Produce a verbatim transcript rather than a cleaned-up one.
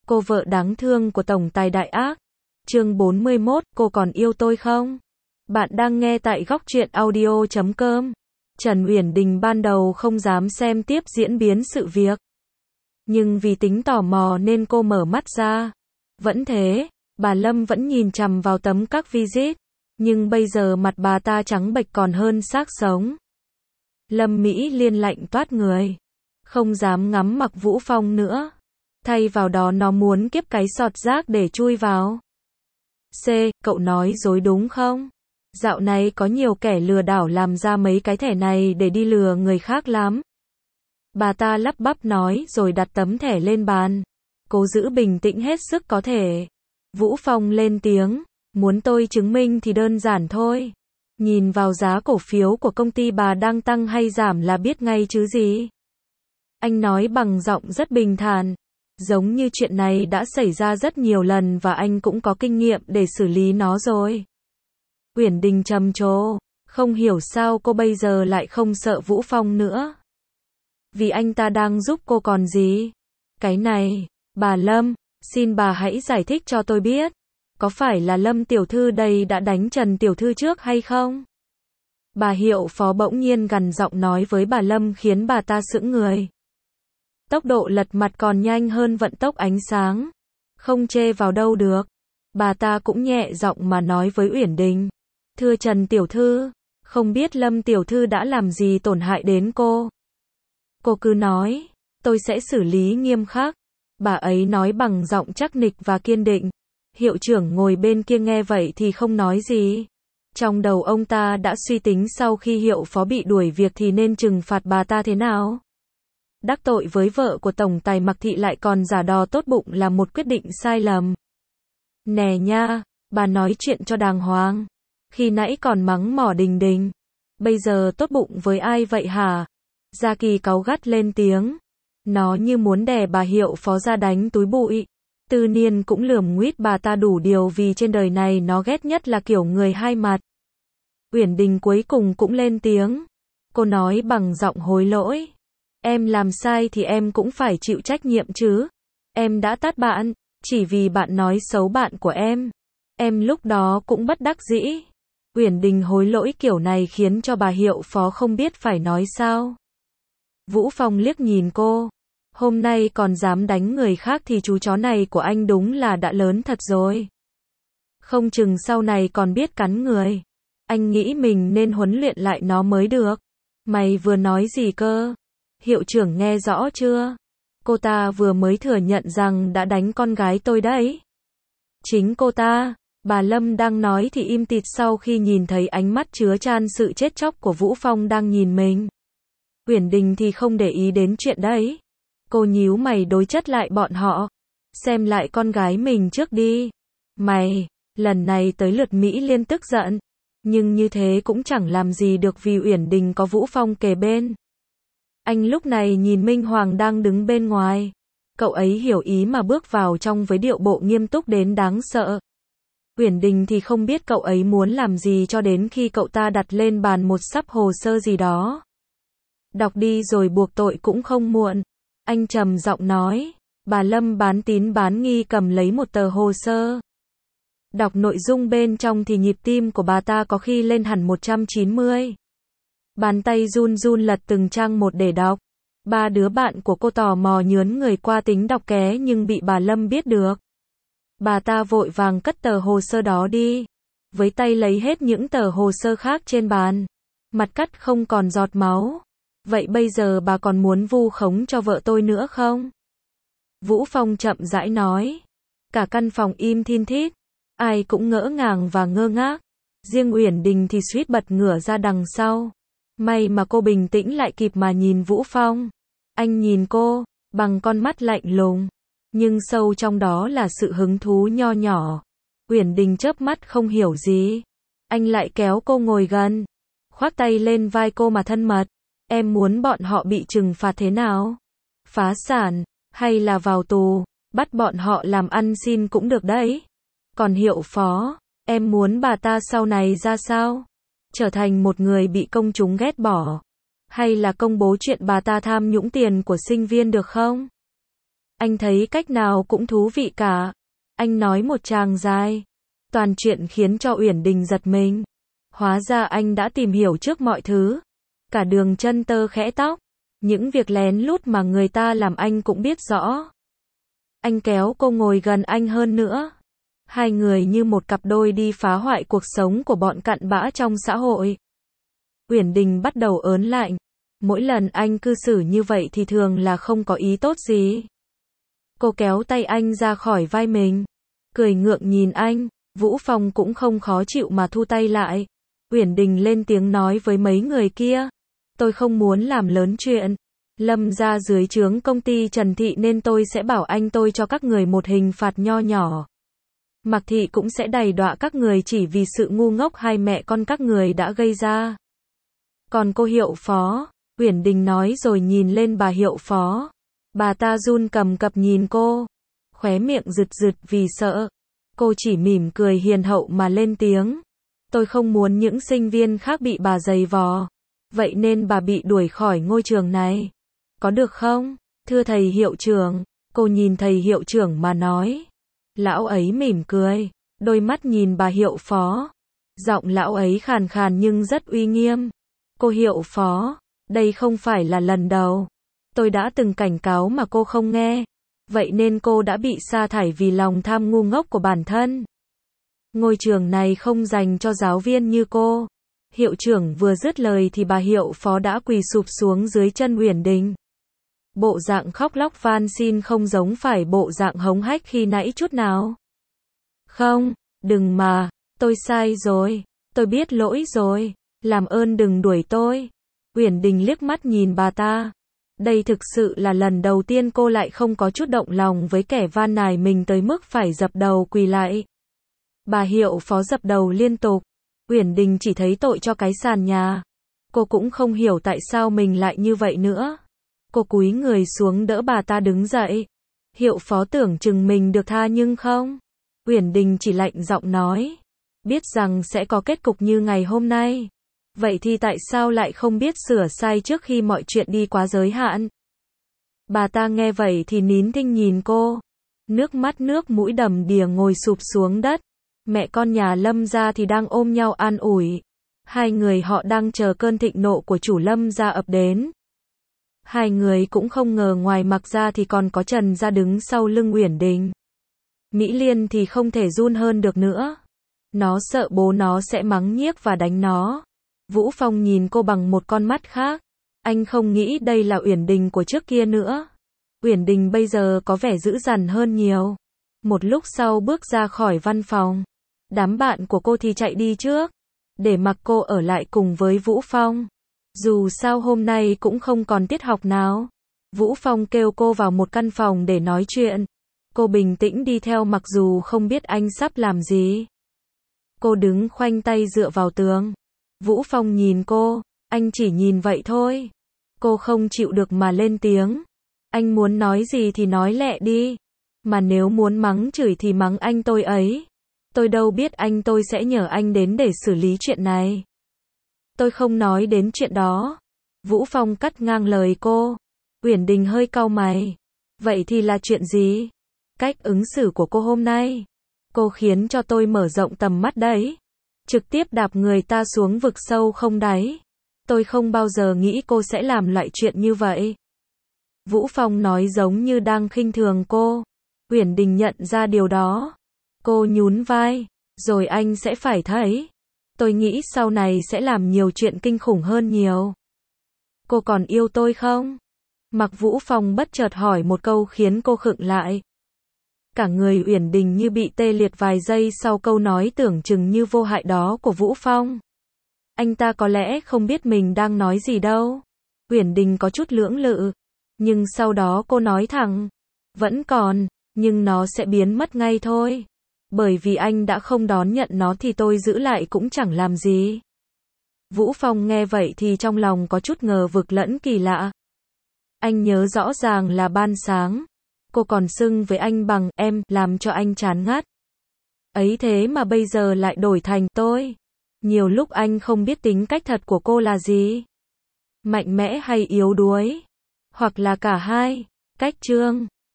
cô vợ đáng thương của tổng tài đại ác. Chương bốn mươi mốt, cô còn yêu tôi không? Bạn đang nghe tại góc truyện audio chấm com. Trần Uyển Đình ban đầu không dám xem tiếp diễn biến sự việc. Nhưng vì tính tò mò nên cô mở mắt ra. Vẫn thế, bà Lâm vẫn nhìn chằm vào tấm các visit. Nhưng bây giờ mặt bà ta trắng bệch còn hơn xác sống. Lâm Mỹ Liên lạnh toát người. Không dám ngắm mặc Vũ Phong nữa. Thay vào đó nó muốn kiếp cái sọt rác để chui vào. C, cậu nói dối đúng không? Dạo này có nhiều kẻ lừa đảo làm ra mấy cái thẻ này để đi lừa người khác lắm. Bà ta lắp bắp nói rồi đặt tấm thẻ lên bàn. Cố giữ bình tĩnh hết sức có thể. Vũ Phong lên tiếng. Muốn tôi chứng minh thì đơn giản thôi. Nhìn vào giá cổ phiếu của công ty bà đang tăng hay giảm là biết ngay chứ gì. Anh nói bằng giọng rất bình thản. Giống như chuyện này đã xảy ra rất nhiều lần và anh cũng có kinh nghiệm để xử lý nó rồi. Uyển Đình trầm trồ, không hiểu sao cô bây giờ lại không sợ Vũ Phong nữa. Vì anh ta đang giúp cô còn gì. Cái này, bà Lâm, xin bà hãy giải thích cho tôi biết. Có phải là Lâm tiểu thư đây đã đánh Trần tiểu thư trước hay không? Bà Hiệu Phó bỗng nhiên gằn giọng nói với bà Lâm khiến bà ta sững người. Tốc độ lật mặt còn nhanh hơn vận tốc ánh sáng. Không chê vào đâu được. Bà ta cũng nhẹ giọng mà nói với Uyển Đình. Thưa Trần tiểu thư, không biết Lâm tiểu thư đã làm gì tổn hại đến cô. Cô cứ nói, tôi sẽ xử lý nghiêm khắc. Bà ấy nói bằng giọng chắc nịch và kiên định. Hiệu trưởng ngồi bên kia nghe vậy thì không nói gì. Trong đầu ông ta đã suy tính sau khi Hiệu Phó bị đuổi việc thì nên trừng phạt bà ta thế nào. Đắc tội với vợ của tổng tài Mạc Thị lại còn giả đò tốt bụng là một quyết định sai lầm. Nè nha, bà nói chuyện cho đàng hoàng. Khi nãy còn mắng mỏ Đình Đình. Bây giờ tốt bụng với ai vậy hả? Gia Kỳ cáu gắt lên tiếng. Nó như muốn đè bà Hiệu Phó ra đánh túi bụi. Tư Niên cũng lườm nguýt bà ta đủ điều vì trên đời này nó ghét nhất là kiểu người hai mặt. Uyển Đình cuối cùng cũng lên tiếng. Cô nói bằng giọng hối lỗi. Em làm sai thì em cũng phải chịu trách nhiệm chứ. Em đã tát bạn, chỉ vì bạn nói xấu bạn của em. Em lúc đó cũng bất đắc dĩ. Uyển Đình hối lỗi kiểu này khiến cho bà Hiệu Phó không biết phải nói sao. Vũ Phong liếc nhìn cô. Hôm nay còn dám đánh người khác thì chú chó này của anh đúng là đã lớn thật rồi. Không chừng sau này còn biết cắn người. Anh nghĩ mình nên huấn luyện lại nó mới được. Mày vừa nói gì cơ? Hiệu trưởng nghe rõ chưa? Cô ta vừa mới thừa nhận rằng đã đánh con gái tôi đấy. Chính cô ta, bà Lâm đang nói thì im tịt sau khi nhìn thấy ánh mắt chứa chan sự chết chóc của Vũ Phong đang nhìn mình. Uyển Đình thì không để ý đến chuyện đấy. Cô nhíu mày đối chất lại bọn họ. Xem lại con gái mình trước đi. Mày, lần này tới lượt Mỹ Liên tức giận. Nhưng như thế cũng chẳng làm gì được vì Uyển Đình có Vũ Phong kề bên. Anh lúc này nhìn Minh Hoàng đang đứng bên ngoài. Cậu ấy hiểu ý mà bước vào trong với điệu bộ nghiêm túc đến đáng sợ. Uyển Đình thì không biết cậu ấy muốn làm gì cho đến khi cậu ta đặt lên bàn một sắp hồ sơ gì đó. Đọc đi rồi buộc tội cũng không muộn. Anh trầm giọng nói. Bà Lâm bán tín bán nghi cầm lấy một tờ hồ sơ. Đọc nội dung bên trong thì nhịp tim của bà ta có khi lên hẳn một trăm chín mươi. Bàn tay run run lật từng trang một để đọc. Ba đứa bạn của cô tò mò nhớn người qua tính đọc ké nhưng bị bà Lâm biết được. Bà ta vội vàng cất tờ hồ sơ đó đi. Với tay lấy hết những tờ hồ sơ khác trên bàn. Mặt cắt không còn giọt máu. Vậy bây giờ bà còn muốn vu khống cho vợ tôi nữa không? Vũ Phong chậm rãi nói. Cả căn phòng im thin thít. Ai cũng ngỡ ngàng và ngơ ngác. Riêng Uyển Đình thì suýt bật ngửa ra đằng sau. May mà cô bình tĩnh lại kịp mà nhìn Vũ Phong. Anh nhìn cô, bằng con mắt lạnh lùng. Nhưng sâu trong đó là sự hứng thú nho nhỏ. Uyển Đình chớp mắt không hiểu gì. Anh lại kéo cô ngồi gần. Khoác tay lên vai cô mà thân mật. Em muốn bọn họ bị trừng phạt thế nào? Phá sản, hay là vào tù, bắt bọn họ làm ăn xin cũng được đấy. Còn Hiệu Phó, em muốn bà ta sau này ra sao? Trở thành một người bị công chúng ghét bỏ? Hay là công bố chuyện bà ta tham nhũng tiền của sinh viên được không? Anh thấy cách nào cũng thú vị cả. Anh nói một tràng dài. Toàn chuyện khiến cho Uyển Đình giật mình. Hóa ra anh đã tìm hiểu trước mọi thứ. Cả đường chân tơ khẽ tóc. Những việc lén lút mà người ta làm anh cũng biết rõ. Anh kéo cô ngồi gần anh hơn nữa. Hai người như một cặp đôi đi phá hoại cuộc sống của bọn cặn bã trong xã hội. Uyển Đình bắt đầu ớn lạnh. Mỗi lần anh cư xử như vậy thì thường là không có ý tốt gì. Cô kéo tay anh ra khỏi vai mình. Cười ngượng nhìn anh. Vũ Phong cũng không khó chịu mà thu tay lại. Uyển Đình lên tiếng nói với mấy người kia. Tôi không muốn làm lớn chuyện. Lâm ra dưới trướng công ty Trần Thị nên tôi sẽ bảo anh tôi cho các người một hình phạt nho nhỏ. Mạc Thị cũng sẽ đày đọa các người chỉ vì sự ngu ngốc hai mẹ con các người đã gây ra. Còn cô Hiệu Phó, Uyển Đình nói rồi nhìn lên bà Hiệu Phó. Bà ta run cầm cập nhìn cô. Khóe miệng rực rực vì sợ. Cô chỉ mỉm cười hiền hậu mà lên tiếng. Tôi không muốn những sinh viên khác bị bà giày vò. Vậy nên bà bị đuổi khỏi ngôi trường này. Có được không? Thưa thầy hiệu trưởng. Cô nhìn thầy hiệu trưởng mà nói. Lão ấy mỉm cười. Đôi mắt nhìn bà Hiệu Phó. Giọng lão ấy khàn khàn nhưng rất uy nghiêm. Cô Hiệu Phó. Đây không phải là lần đầu. Tôi đã từng cảnh cáo mà cô không nghe. Vậy nên cô đã bị sa thải vì lòng tham ngu ngốc của bản thân. Ngôi trường này không dành cho giáo viên như cô. Hiệu trưởng vừa dứt lời thì bà Hiệu Phó đã quỳ sụp xuống dưới chân Uyển Đình. Bộ dạng khóc lóc van xin không giống phải bộ dạng hống hách khi nãy chút nào. Không, đừng mà, tôi sai rồi, tôi biết lỗi rồi, làm ơn đừng đuổi tôi. Uyển Đình liếc mắt nhìn bà ta. Đây thực sự là lần đầu tiên cô lại không có chút động lòng với kẻ van nài mình tới mức phải dập đầu quỳ lại. Bà Hiệu Phó dập đầu liên tục. Uyển Đình chỉ thấy tội cho cái sàn nhà. Cô cũng không hiểu tại sao mình lại như vậy nữa. Cô cúi người xuống đỡ bà ta đứng dậy. Hiệu Phó tưởng chừng mình được tha nhưng không. Uyển Đình chỉ lạnh giọng nói. Biết rằng sẽ có kết cục như ngày hôm nay. Vậy thì tại sao lại không biết sửa sai trước khi mọi chuyện đi quá giới hạn? Bà ta nghe vậy thì nín thinh nhìn cô. Nước mắt nước mũi đầm đìa ngồi sụp xuống đất. Mẹ con nhà Lâm gia thì đang ôm nhau an ủi. Hai người họ đang chờ cơn thịnh nộ của chủ Lâm gia ập đến. Hai người cũng không ngờ ngoài Mạc gia thì còn có Trần gia đứng sau lưng Uyển Đình. Mỹ Liên thì không thể run hơn được nữa. Nó sợ bố nó sẽ mắng nhiếc và đánh nó. Vũ Phong nhìn cô bằng một con mắt khác. Anh không nghĩ đây là Uyển Đình của trước kia nữa. Uyển Đình bây giờ có vẻ dữ dằn hơn nhiều. Một lúc sau bước ra khỏi văn phòng. Đám bạn của cô thì chạy đi trước. Để mặc cô ở lại cùng với Vũ Phong. Dù sao hôm nay cũng không còn tiết học nào. Vũ Phong kêu cô vào một căn phòng để nói chuyện. Cô bình tĩnh đi theo mặc dù không biết anh sắp làm gì. Cô đứng khoanh tay dựa vào tường. Vũ Phong nhìn cô. Anh chỉ nhìn vậy thôi. Cô không chịu được mà lên tiếng. Anh muốn nói gì thì nói lẹ đi. Mà nếu muốn mắng chửi thì mắng anh tôi ấy. Tôi đâu biết anh tôi sẽ nhờ anh đến để xử lý chuyện này. Tôi không nói đến chuyện đó. Vũ Phong cắt ngang lời cô. Uyển Đình hơi cau mày. Vậy thì là chuyện gì? Cách ứng xử của cô hôm nay. Cô khiến cho tôi mở rộng tầm mắt đấy. Trực tiếp đạp người ta xuống vực sâu không đáy. Tôi không bao giờ nghĩ cô sẽ làm loại chuyện như vậy. Vũ Phong nói giống như đang khinh thường cô. Uyển Đình nhận ra điều đó. Cô nhún vai. Rồi anh sẽ phải thấy. Tôi nghĩ sau này sẽ làm nhiều chuyện kinh khủng hơn nhiều. Cô còn yêu tôi không? Mạc Vũ Phong bất chợt hỏi một câu khiến cô khựng lại. Cả người Uyển Đình như bị tê liệt vài giây sau câu nói tưởng chừng như vô hại đó của Vũ Phong. Anh ta có lẽ không biết mình đang nói gì đâu. Uyển Đình có chút lưỡng lự. Nhưng sau đó cô nói thẳng. Vẫn còn, nhưng nó sẽ biến mất ngay thôi. Bởi vì anh đã không đón nhận nó thì tôi giữ lại cũng chẳng làm gì. Vũ Phong nghe vậy thì trong lòng có chút ngờ vực lẫn kỳ lạ. Anh nhớ rõ ràng là ban sáng. Cô còn xưng với anh bằng em, làm cho anh chán ngắt. Ấy thế mà bây giờ lại đổi thành tôi. Nhiều lúc anh không biết tính cách thật của cô là gì. Mạnh mẽ hay yếu đuối. Hoặc là cả hai. Cách chương